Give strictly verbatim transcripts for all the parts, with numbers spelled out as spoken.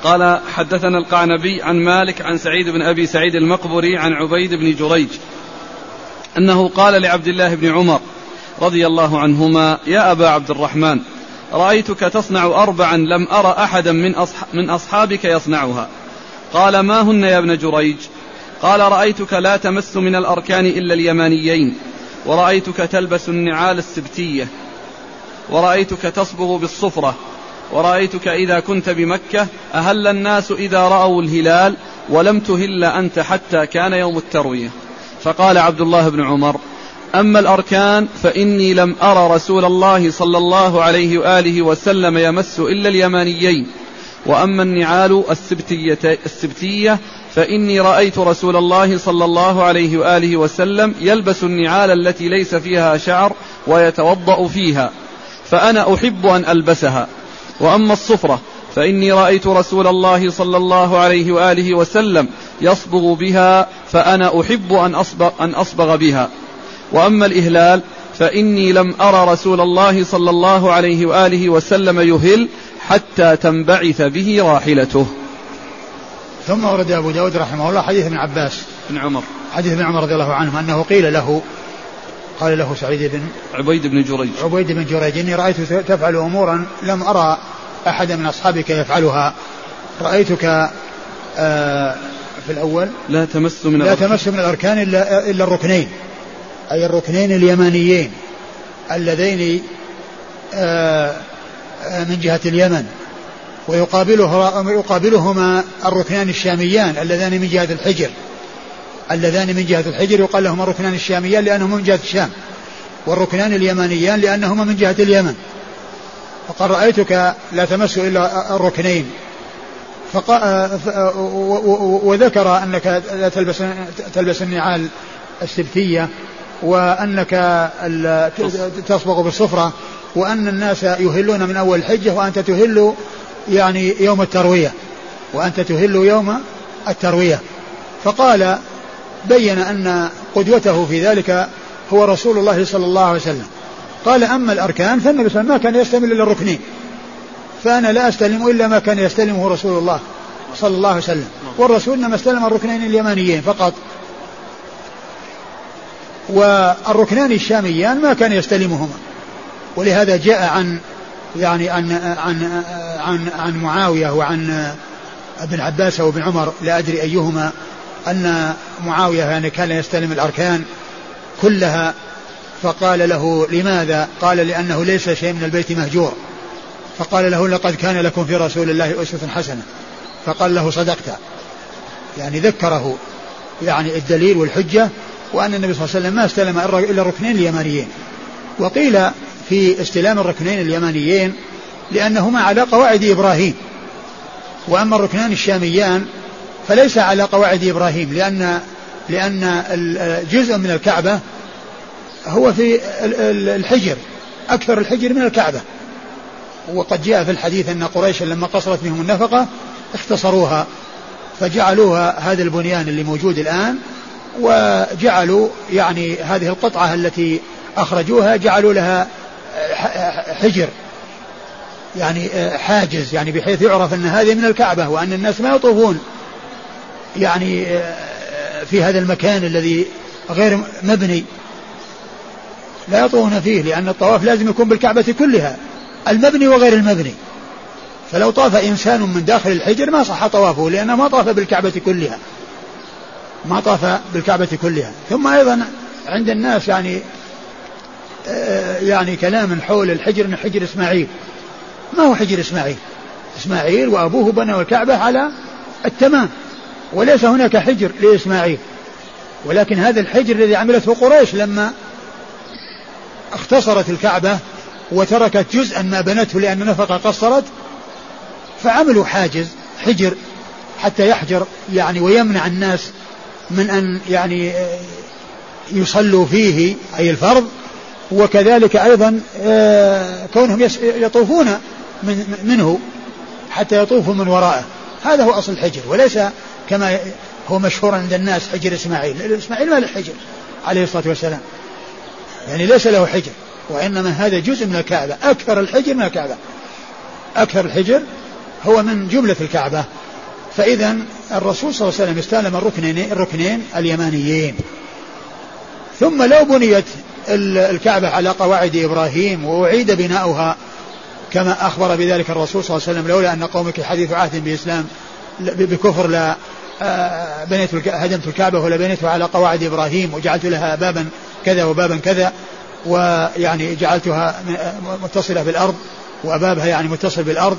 قال حدثنا القعنبي عن مالك عن سعيد بن أبي سعيد المقبري عن عبيد بن جريج أنه قال لعبد الله بن عمر رضي الله عنهما: يا أبا عبد الرحمن، رأيتك تصنع أربعا لم أرى أحدا من, أصح من أصحابك يصنعها. قال: ما هن يا ابن جريج؟ قال: رأيتك لا تمس من الأركان إلا اليمانيين، ورأيتك تلبس النعال السبتية، ورأيتك تصبغ بالصفرة، ورأيتك إذا كنت بمكة أهل الناس إذا رأوا الهلال، ولم تهل أنت حتى كان يوم التروية. فقال عبد الله بن عمر: أما الأركان فإني لم أرى رسول الله صلى الله عليه وآله وسلم يمس إلا اليمانيين، وأما النعال السبتية, السبتية فإني رأيت رسول الله صلى الله عليه وآله وسلم يلبس النعال التي ليس فيها شعر ويتوضأ فيها، فأنا أحب أن ألبسها. وأما الصفرة فإني رأيت رسول الله صلى الله عليه وآله وسلم يصبغ بها، فأنا أحب أن أصبغ, أن أصبغ بها. وأما الإهلال فإني لم أرى رسول الله صلى الله عليه وآله وسلم يهل حتى تنبعث به راحلته. ثم ورد أبو داود رحمه الله حديث ابن عباس بن عمر حديث ابن عمر رضي الله عنه أنه قيل له قال له سعيد بن عبيد بن جريج عبيد بن جريج: إني رأيت تفعل أمورا لم أرى أحد من أصحابك يفعلها. رأيتك آه في الأول لا تمس من لا تمس من الأركان إلا, إلا الركنين، أي الركنين اليمانيين اللذين آه من جهة اليمن، ويقابله يقابلهما الركنان الشاميان اللذان من جهة الحجر اللذان من جهة الحجر يقال لهما الركنان الشاميان لأنهما من جهة الشام، والركنان اليمانيان لأنهما من جهة اليمن. فقال: رأيتك لا تمس إلا الركنين، وذكر أنك لا تلبس, تلبس النعال السبتية، وأنك تصبغ بالصفرة، وأن الناس يهلون من أول الحجة وأنت تهل يعني يوم التروية وأنت تهل يوم التروية. فقال بين أن قدوته في ذلك هو رسول الله صلى الله عليه وسلم. قال: أما الأركان فالنبي صلى الله عليه وسلم ما كان يستلم إلا الركنين، فأنا لا أستلم إلا ما كان يستلمه رسول الله صلى الله عليه وسلم، والرسول إنما استلم الركنين اليمانيين فقط، والركنان الشاميان ما كان يستلمهما. ولهذا جاء عن يعني عن عن عن, عن معاوية وعن ابن عباس وابن عمر لا أدري أيهما أن معاوية يعني كان يستلم الأركان كلها، فقال له: لماذا؟ قال: لأنه ليس شيء من البيت مهجور. فقال له: لقد كان لكم في رسول الله أسوة حسنة. فقال له: صدقت، يعني ذكره يعني الدليل والحجة، وأن النبي صلى الله عليه وسلم ما استلم إلا الركنين اليمانيين. وقيل في استلام الركنين اليمانيين لأنهما على قواعد إبراهيم، وأما الركنان الشاميان فليس على قواعد إبراهيم، لأن لأن جزء من الكعبة هو في الحجر، أكثر الحجر من الكعبة. وقد جاء في الحديث أن قريش لما قصرت بهم النفقة اختصروها فجعلوها هذا البنيان اللي موجود الآن، وجعلوا يعني هذه القطعة التي أخرجوها جعلوا لها حجر يعني حاجز، يعني بحيث يعرف أن هذه من الكعبة، وأن الناس ما يطوفون يعني في هذا المكان الذي غير مبني، لا يطوفون فيه، لأن الطواف لازم يكون بالكعبة كلها، المبني وغير المبني. فلو طاف إنسان من داخل الحجر ما صح طوافه، لأنه ما طاف بالكعبة كلها ما طاف بالكعبة كلها. ثم أيضا عند الناس يعني يعني كلام حول الحجر من حجر إسماعيل. ما هو حجر إسماعيل؟ إسماعيل وأبوه بنوا الكعبة على التمام، وليس هناك حجر لإسماعيل، ولكن هذا الحجر الذي عملته قريش لما اختصرت الكعبة وتركت جزءا ما بنته لأن نفقة قصرت، فعملوا حاجز حجر حتى يحجر يعني ويمنع الناس من أن يعني يصلوا فيه أي الفرض، وكذلك أيضا كونهم يطوفون منه حتى يطوفوا من وراءه. هذا هو أصل الحجر، وليس كما هو مشهور عند الناس حجر إسماعيل. إسماعيل ما له حجر عليه الصلاة والسلام، يعني ليس له حجر، وإنما هذا جزء من الكعبة، أكثر الحجر من الكعبة، أكثر الحجر هو من جملة الكعبة. فإذا الرسول صلى الله عليه وسلم استلم الركنين, الركنين اليمانيين. ثم لو بنيت الكعبة على قواعد إبراهيم وأعيد بناؤها كما أخبر بذلك الرسول صلى الله عليه وسلم لولا أن قومك حديث عهد بإسلام بكفر لا بنيت هدمت الكعبة ولا بنيتها على قواعد إبراهيم وجعلت لها بابا كذا وبابا كذا ويعني جعلتها متصلة بالأرض وأبابها يعني متصل بالأرض.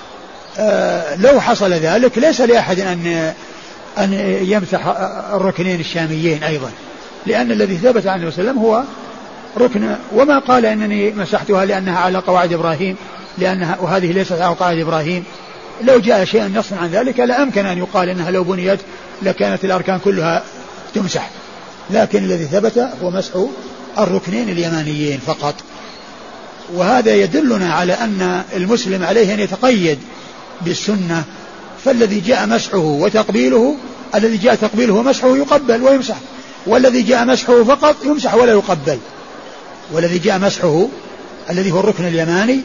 لو حصل ذلك ليس لأحد أن أن يمسح الركنين الشاميين أيضا, لأن الذي ثبت عن النبي صلى الله عليه وسلم هو ركن, وما قال أنني مسحتها لأنها على قواعد إبراهيم لأنها وهذه ليست على قواعد إبراهيم. لو جاء شيء نص عن ذلك لأمكن أن يقال أنها لو بنيت لكانت الأركان كلها تمسح, لكن الذي ثبت هو مسح الركنين اليمانيين فقط. وهذا يدلنا على أن المسلم عليه أن يتقيد بالسنة, فالذي جاء مسحه وتقبيله الذي جاء تقبيله ومسحه يقبل ويمسح, والذي جاء مسحه فقط يمسح ولا يقبل. والذي جاء مسحه الذي هو الركن اليماني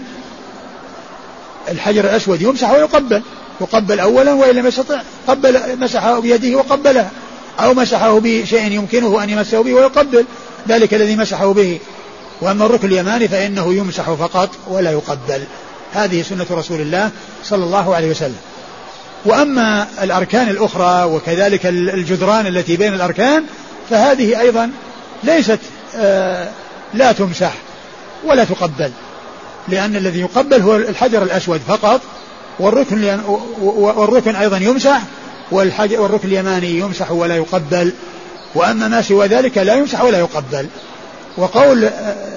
الحجر الأسود يمسح ويقبل, يقبل أولا وإن لم يستطع قبل مسحه بيده وقبله, أو مسحه بشيء يمكنه أن يمسه به ويقبل ذلك الذي مسحه به. وأما الركن اليماني فإنه يمسح فقط ولا يقبل. هذه سنة رسول الله صلى الله عليه وسلم. وأما الأركان الأخرى وكذلك الجدران التي بين الأركان فهذه أيضا ليست آه لا تمسح ولا تقبل, لأن الذي يقبل هو الحجر الأسود فقط, والركن, والركن أيضا يمسح, والركن اليماني يمسح ولا يقبل. وأما ما سوى ذلك لا يمسح ولا يقبل. وقول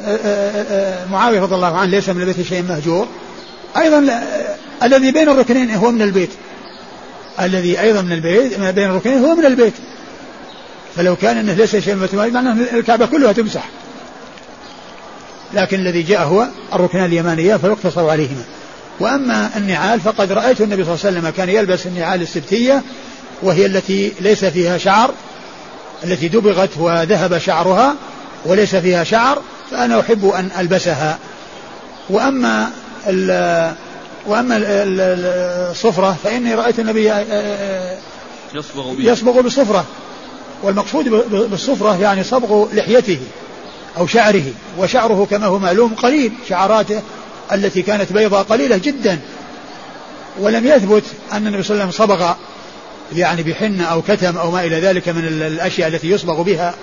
معاوية رضي الله عنه ليس من البيت شيء مهجور, أيضا الذي بين الركنين هو من البيت, الذي أيضا من البيت ما بين الركنين هو من البيت. فلو كان أنه ليس شيء مهجور معناه الكعبة كلها تمسح, لكن الذي جاء هو الركنان اليمانية فيقتصر عليهما. وأما النعال فقد رأيت النبي صلى الله عليه وسلم كان يلبس النعال السبتية, وهي التي ليس فيها شعر, التي دبغت وذهب شعرها وليس فيها شعر, فأنا أحب أن ألبسها. وأما ال وأما الصفرة فإني رأيت النبي يصبغ بالصفرة, والمقصود بالصفرة يعني صبغ لحيته أو شعره, وشعره كما هو معلوم قليل, شعراته التي كانت بيضاء قليلة جدا, ولم يثبت أن النبي صلى الله عليه وسلم صبغ يعني بحنة أو كتم أو ما إلى ذلك من الأشياء التي يصبغ بها.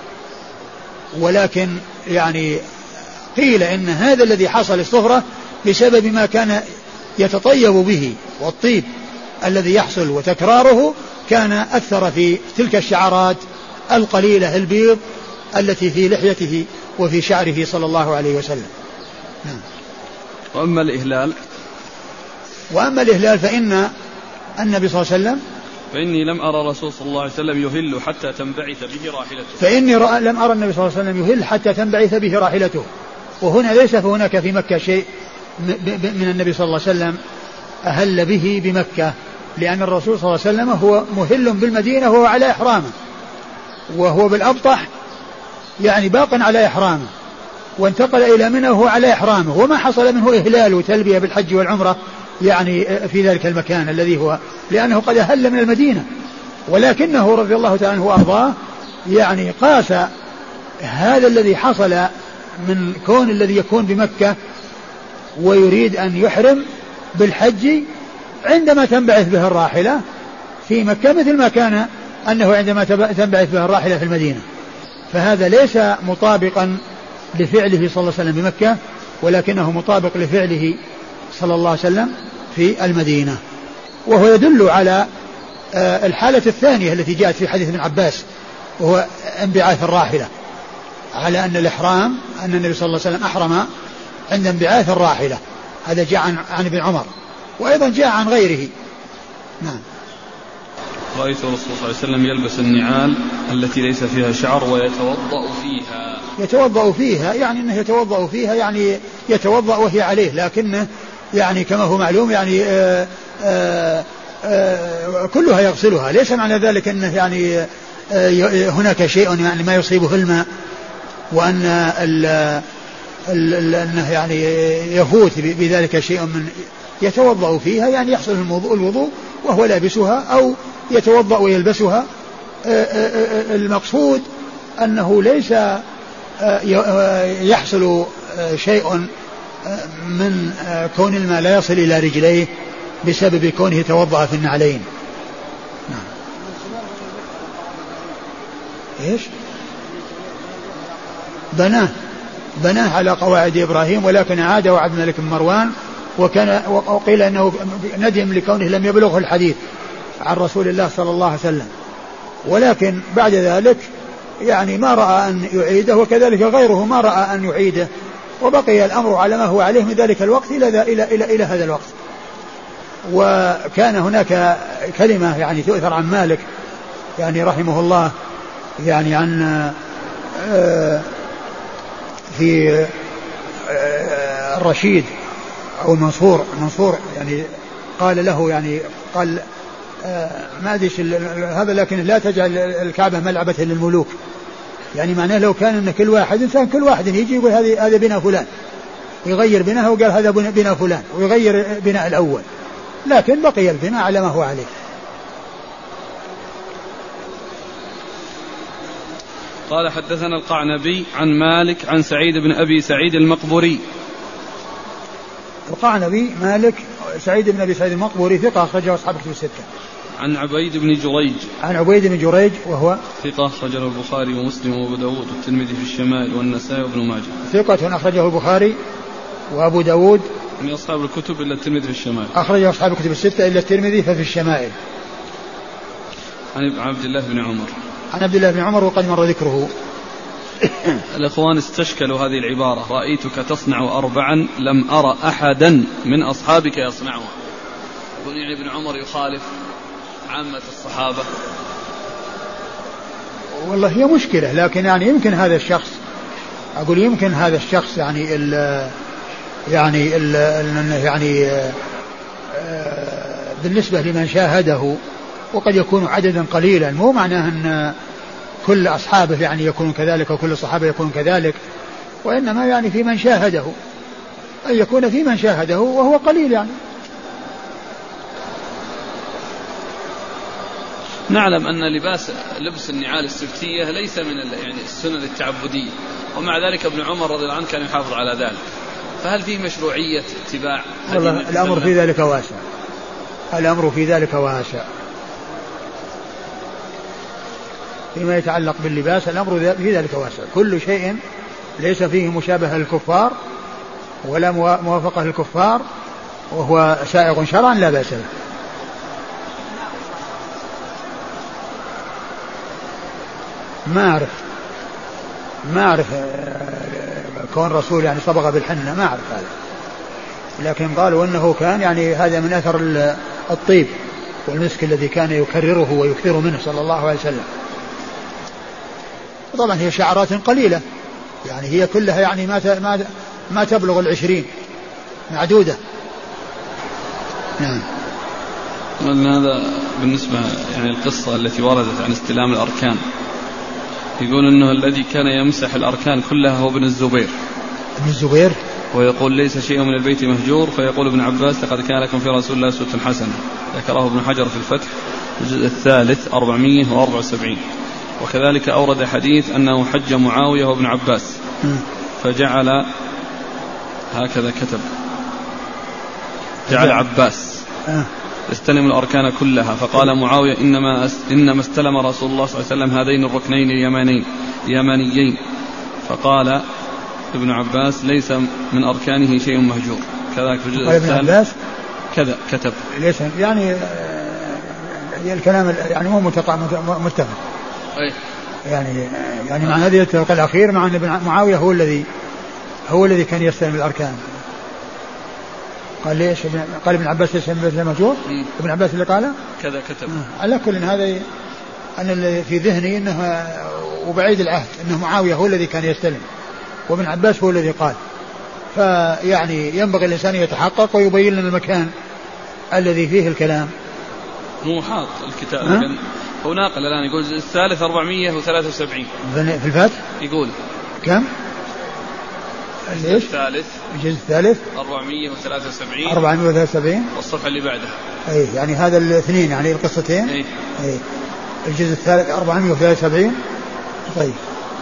ولكن يعني قيل إن هذا الذي حصل الصفرة بسبب ما كان يتطيب به, والطيب الذي يحصل وتكراره كان أثر في تلك الشعرات القليلة البيض التي في لحيته وفي شعره صلى الله عليه وسلم. نعم. وأما الإهلال وأما الإهلال فإن النبي صلى الله عليه وسلم فإني لم أرى رسول صلى الله عليه وسلم يهل حتى تنبعث به راحلته فإني رأى لم أرى النبي صلى الله عليه وسلم يهل حتى تنبعث به راحلته. وهنا ليس هناك في مكة شيء من النبي صلى الله عليه وسلم أهل به بمكة, لأن الرسول صلى الله عليه وسلم هو مهل بالمدينة وهو على إحرامه, وهو بالأبطح يعني باق على إحرامه, وانتقل إلى منى وهو على إحرامه, وما حصل منه إهلال وتلبية بالحج والعمرة يعني في ذلك المكان الذي هو, لأنه قد أهل من المدينة. ولكنه رضي الله تعالى عنه وأرضاه يعني قاس هذا الذي حصل من كون الذي يكون بمكة ويريد أن يحرم بالحج عندما تنبعث به الراحلة في مكة, مثل ما كان أنه عندما تنبعث به الراحلة في المدينة. فهذا ليس مطابقا لفعله صلى الله عليه وسلم بمكة, ولكنه مطابق لفعله صلى الله عليه وسلم في المدينة. وهو يدل على الحالة الثانية التي جاءت في حديث ابن عباس, وهو انبعاث الراحلة, على أن الإحرام أن النبي صلى الله عليه وسلم أحرم عند انبعاث الراحلة. هذا جاء عن, عن ابن عمر, وأيضا جاء عن غيره. نعم. رأيت الرسول صلى الله عليه وسلم يلبس النعال التي ليس فيها شعر ويتوضأ فيها. يتوضأ فيها يعني أنه يتوضأ فيها يعني يتوضأ وهي عليه, لكنه يعني كما هو معلوم يعني آآ آآ آآ كلها يغسلها, ليس معنى ذلك أنه يعني هناك شيء يعني ما يصيبه الماء, وأن ال ال أنه يعني يفوت بذلك شيء من يتوضأ فيها يعني يحصل الوضوء وهو لابسها أو يتوضأ ويلبسها. المقصود أنه ليس يحصل شيء من كون الماء لا يصل إلى رجليه بسبب كونه توضأ في النعلين. نعم. إيش؟ بناه بناه على قواعد إبراهيم، ولكن عاده عبد الملك بن مروان، وكان وقيل أنه ندم لكونه لم يبلغه الحديث عن رسول الله صلى الله عليه وسلم، ولكن بعد ذلك يعني ما رأى أن يعيده، وكذلك غيره ما رأى أن يعيده، وبقي الأمر على ما هو عليه من ذلك الوقت إلى, إلى, إلى, إلى هذا الوقت. وكان هناك كلمة يعني تؤثر عن مالك يعني رحمه الله يعني عن في الرشيد أو المنصور منصور يعني قال له يعني قال ما أدري هذا، لكن لا تجعل الكعبة ملعبة للملوك، يعني معناه لو كان أن كل واحد إنسان كل واحد يجي يقول هذه هذا بناء فلان، ويغير بناءه وقال هذا بناء فلان، ويغير بناء الأول، لكن بقي البناء على ما هو عليه. قال حدثنا القعنبي عن مالك عن سعيد بن أبي سعيد المقبوري. القعنبي مالك سعيد بن أبي سعيد المقبوري ثقة أخرجه أصحاب الكتب الستة. عن عبيد بن جريج عن عبيد بن جريج وهو ثقة أخرجه البخاري ومسلم وأبو داود والترمذي في الشمائل والنسائي وابن ماجه. ثقة أخرجه البخاري وأبو داود من أصحاب الكتب إلا الترمذي في الشمائل. أخرجه أصحاب الكتب الستة إلا الترمذي ففي الشمائل. عن عبد الله بن عمر عن عبد الله بن عمر وقد مر ذكره. الإخوان استشكلوا هذه العبارة: رأيتك تصنع أربعا لم أرى أحدا من أصحابك يصنعها. يقول يعني ابن عمر يخالف عامة الصحابة. والله هي مشكلة، لكن يعني يمكن هذا الشخص أقول يمكن هذا الشخص يعني ال يعني ال يعني بالنسبة لمن شاهده، وقد يكون عددا قليلا، مو معناه أن كل أصحابه يعني يكونون كذلك وكل الصحابة يكونون كذلك، وإنما يعني في من شاهده، أن يكون في من شاهده وهو قليل يعني. نعلم أن لباس لبس النعال السبتية ليس من يعني السنن التعبدية، ومع ذلك ابن عمر رضي الله عنه كان يحافظ على ذلك، فهل فيه مشروعية اتباع هذه؟ الأمر في ذلك واسع، الأمر في ذلك واسع. فيما يتعلق باللباس الأمر في ذلك واسع، كل شيء ليس فيه مشابهة للكفار ولا موافقة للكفار وهو سائغ شرعا لا بأس به. ما أعرف ما أعرف كون رسول يعني صبغ بالحنة، ما أعرف هذا، لكن قالوا أنه كان يعني هذا من أثر الطيب والمسك الذي كان يكرره ويكثر منه صلى الله عليه وسلم. طبعا هي شعرات قليلة، يعني هي كلها يعني ما ما ما تبلغ العشرين، معدودة. نعم. هذا بالنسبة يعني القصة التي وردت عن استلام الأركان، يقول أنه الذي كان يمسح الأركان كلها هو ابن الزبير. ابن الزبير. ويقول ليس شيء من البيت مهجور، فيقول ابن عباس لقد كان لكم في رسول الله أسوة حسنة. ذكره ابن حجر في الفتح الجزء الثالث أربعمائة وأربعة وسبعين. وكذلك أورد حديث أنه حج معاوية وابن عباس فجعل هكذا كتب جعل عباس يستلم الأركان كلها، فقال معاوية إنما إنما استلم رسول الله صلى الله عليه وسلم هذين الركنين اليمانيين اليمانيين، فقال ابن عباس ليس من أركانه شيء مهجور. كذلك في الجزء الثالث كذا كتب ليس يعني الكلام يعني مو متفق أي. يعني يعني مع هذه التفق الأخير مع أن ابن معاوية هو الذي هو الذي كان يستلم الأركان. قال ليش قال ابن عباس ليس من مهجور؟ ابن عباس اللي قاله كذا كتب. على كل هذا أنا اللي في ذهني أنه وبعيد العهد أنه معاوية هو الذي كان يستلم وابن عباس هو الذي قال، فيعني ينبغي الإنسان يتحقق ويبين لنا المكان الذي فيه الكلام. هو حاط الكتاب هو ناقل الآن يقول الثالث أربعمائة وثلاثة وسبعين في الفتح يقول كم؟ الجزء الثالث الجزء الثالث أربعمائة وثلاثة وسبعين أربعمائة وثلاثة وسبعين والصفحة اللي بعده. أي يعني هذا الاثنين يعني القصتين. أي. أي الجزء الثالث أربعمائة وثلاثة وسبعين. طيب.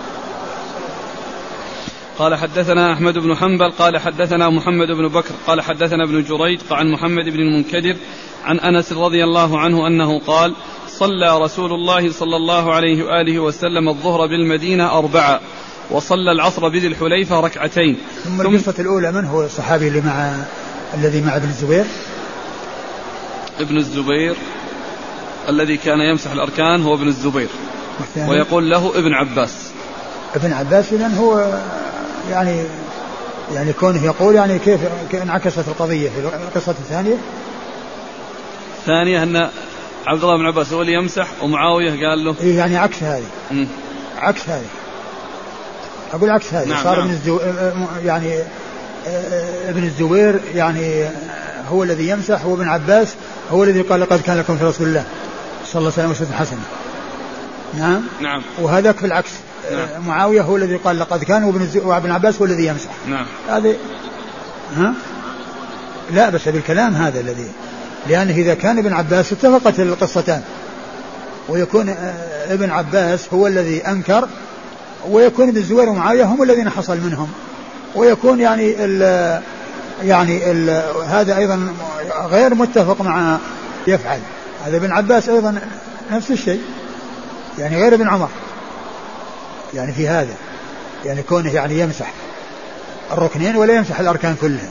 قال حدثنا أحمد بن حنبل قال حدثنا محمد بن بكر قال حدثنا ابن جريج عن محمد بن المنكدر عن أنس رضي الله عنه أنه قال صلى رسول الله صلى الله عليه وآله وسلم الظهر بالمدينة أربعة وصلى العصر بذي الحليفة ركعتين. ثم القصة الأولى من هو الصحابي اللي مع الذي مع ابن الزبير؟ ابن الزبير الذي كان يمسح الأركان هو ابن الزبير ويقول له ابن عباس. ابن عباس إذن هو يعني يعني كونه يقول يعني كيف انعكست القضية في القصة الثانية؟ الثانية أن عبد الله بن عباس هو اللي يمسح ومعاوية قال له إيه يعني عكس هذه. م. عكس هذه أقول عكس هذه. نعم صار نعم. ابن الزو... يعني ابن الزبير يعني هو الذي يمسح وابن عباس هو الذي قال لقد كان لكم في رسول الله صلى الله عليه وسلم حسنة. نعم نعم. وهذاك في العكس. نعم. معاوية هو الذي قال لقد كان وابن, الز... وابن عباس هو الذي يمسح. نعم. هذه ها لا بس بالكلام هذا الذي لأنه إذا كان ابن عباس اتفقت القصتان ويكون ابن عباس هو الذي أنكر ويكون ابن الزبير ومعاوية هم الذين حصل منهم ويكون يعني ال يعني ال هذا أيضا غير متفق مع يفعل. هذا ابن عباس أيضا نفس الشيء يعني غير ابن عمر يعني في هذا يعني كونه يعني يمسح الركنين ولا يمسح الأركان كلها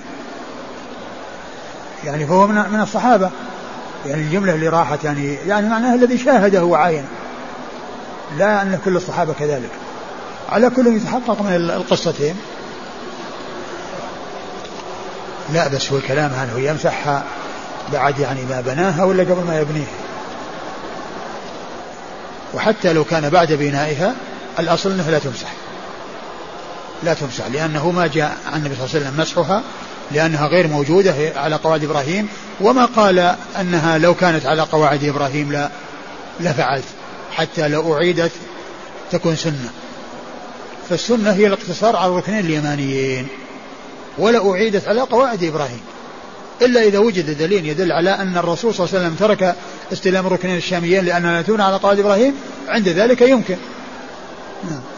يعني فهو من, من الصحابة يعني الجملة اللي راحت يعني يعني معناه الذي شاهده وعاين لا أن كل الصحابة كذلك. على كل يتحقق من القصتين. لا بس هو الكلام هل هو يمسحها بعد يعني ما بناها ولا قبل ما يبنيها؟ وحتى لو كان بعد بنائها الأصل أنها لا تمسح لا تمسح لأنه ما جاء عن النبي صلى الله عليه وسلم مسحها لأنها غير موجودة على قواعد إبراهيم وما قال أنها لو كانت على قواعد إبراهيم لا لفعلت حتى لو أعيدت تكون سنة. فالسنة هي الاقتصار على الركنين اليمانيين ولا أعيدت على قواعد إبراهيم إلا إذا وجد دليل يدل على أن الرسول صلى الله عليه وسلم ترك استلام الركنين الشاميين لأنها لا تكون على قواعد إبراهيم عند ذلك يمكن. نعم.